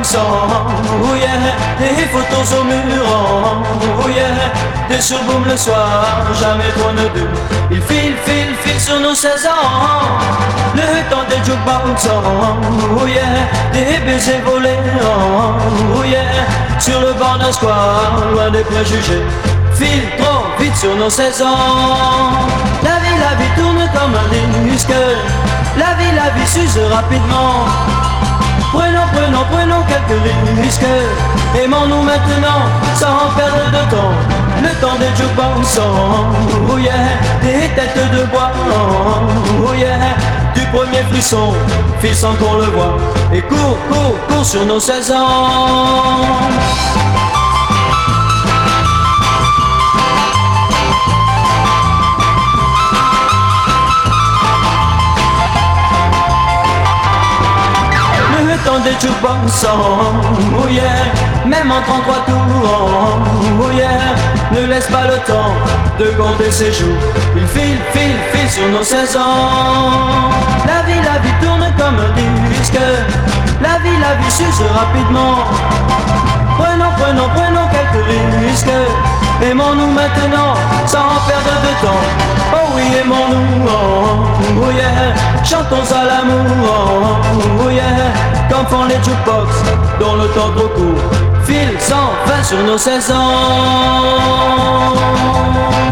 jukebox, oh yeah, des photos au mur, oh yeah, des surboom le soir, jamais trop ne deux. Il file sur nos 16 ans, le temps des jukebox, oh yeah, des baisers volés, oh yeah, sur le bord d'un square, loin des préjugés. File trop vite sur nos 16 ans. La vie tourne comme un disque. La vie s'use rapidement. Prenons quelques risques. Aimons-nous maintenant sans perdre de temps. Le temps des jukebox, oh yeah, des têtes de bois, oh yeah, du premier frisson, file sans qu'on le voit. Et cours sur nos 16 ans. Dans des jukebox, oh yeah, même en 33 tours, oh yeah, ne laisse pas le temps de compter ses jours. Il file sur nos 16 ans. La vie tourne comme un disque. La vie s'use rapidement. Prenons quelques risques. Aimons-nous maintenant sans perdre de temps. Oh oui, aimons-nous, oh yeah, chantons à l'amour, oh yeah, comme font les jukebox, dont le temps trop court file sans fin sur nos 16 ans.